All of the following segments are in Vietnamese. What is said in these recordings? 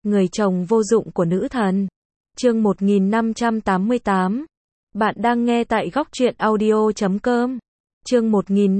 Người chồng vô dụng của nữ thần. Chương 1588. Bạn đang nghe tại góc truyện audio.com. Chương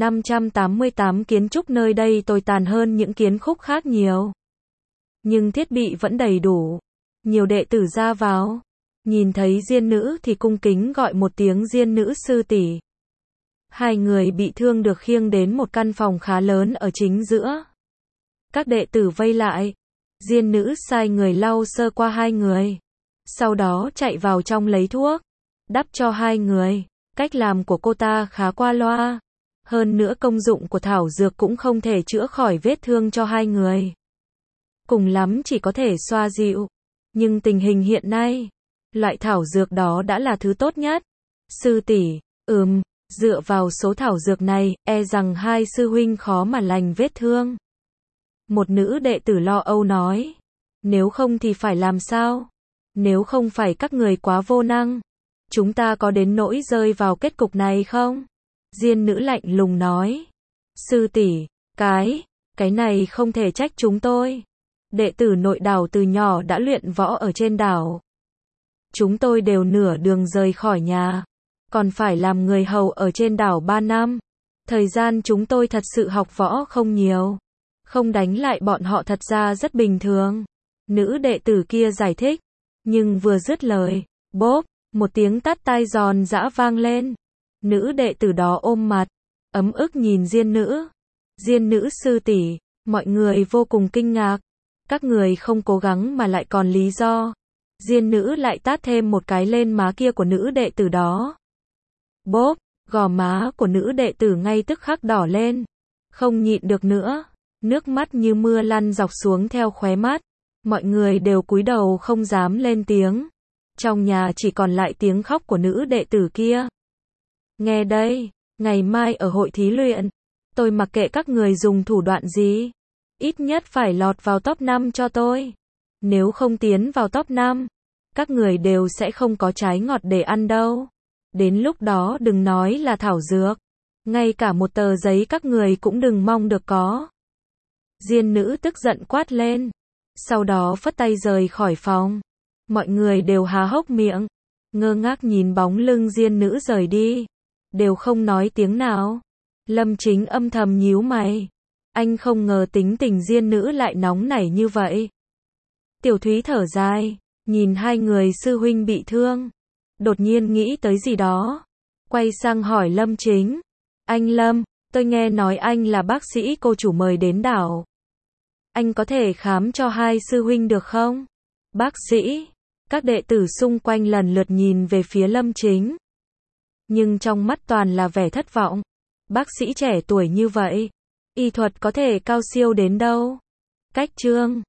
1588. Kiến trúc nơi đây tồi tàn hơn những kiến khúc khác nhiều. Nhưng thiết bị vẫn đầy đủ. Nhiều đệ tử ra vào. Nhìn thấy Diên nữ thì cung kính gọi một tiếng Diên nữ sư tỷ. Hai người bị thương được khiêng đến một căn phòng khá lớn ở chính giữa. Các đệ tử vây lại. Diên nữ sai người lau sơ qua hai người. Sau đó chạy vào trong lấy thuốc. Đắp cho hai người. Cách làm của cô ta khá qua loa. Hơn nữa công dụng của thảo dược cũng không thể chữa khỏi vết thương cho hai người. Cùng lắm chỉ có thể xoa dịu. Nhưng tình hình hiện nay, loại thảo dược đó đã là thứ tốt nhất. Sư tỷ, dựa vào số thảo dược này, e rằng hai sư huynh khó mà lành vết thương. Một nữ đệ tử lo âu nói. Nếu không thì phải làm sao? Nếu không phải các người quá vô năng, chúng ta có đến nỗi rơi vào kết cục này không? Diên nữ lạnh lùng nói. Sư tỷ, cái này không thể trách chúng tôi. Đệ tử nội đảo từ nhỏ đã luyện võ ở trên đảo. Chúng tôi đều nửa đường rời khỏi nhà. Còn phải làm người hầu ở trên đảo 3 năm. Thời gian chúng tôi thật sự học võ không nhiều. Không đánh lại bọn họ thật ra rất bình thường. Nữ đệ tử kia giải thích. Nhưng vừa dứt lời, bốp, một tiếng tát tai giòn giã vang lên. Nữ đệ tử đó ôm mặt, ấm ức nhìn Diên nữ. Diên nữ sư tỷ, mọi người vô cùng kinh ngạc. Các người không cố gắng mà lại còn lý do. Diên nữ lại tát thêm một cái lên má kia của nữ đệ tử đó. Bốp, gò má của nữ đệ tử ngay tức khắc đỏ lên. Không nhịn được nữa, nước mắt như mưa lăn dọc xuống theo khóe mắt. Mọi người đều cúi đầu không dám lên tiếng. Trong nhà chỉ còn lại tiếng khóc của nữ đệ tử kia. Nghe đây, ngày mai ở hội thí luyện, tôi mặc kệ các người dùng thủ đoạn gì. Ít nhất phải lọt vào top 5 cho tôi. Nếu không tiến vào top 5, các người đều sẽ không có trái ngọt để ăn đâu. Đến lúc đó đừng nói là thảo dược. Ngay cả một tờ giấy các người cũng đừng mong được có. Diên nữ tức giận quát lên. Sau đó phất tay rời khỏi phòng. Mọi người đều há hốc miệng, ngơ ngác nhìn bóng lưng Diên nữ rời đi. Đều không nói tiếng nào. Lâm Chính âm thầm nhíu mày. Anh không ngờ tính tình Diên nữ lại nóng nảy như vậy. Tiểu Thúy thở dài, nhìn hai người sư huynh bị thương. Đột nhiên nghĩ tới gì đó. Quay sang hỏi Lâm Chính. Anh Lâm, tôi nghe nói anh là bác sĩ cô chủ mời đến đảo. Anh có thể khám cho hai sư huynh được không? Bác sĩ. Các đệ tử xung quanh lần lượt nhìn về phía Lâm Chính. Nhưng trong mắt toàn là vẻ thất vọng. Bác sĩ trẻ tuổi như vậy, y thuật có thể cao siêu đến đâu? Cách chương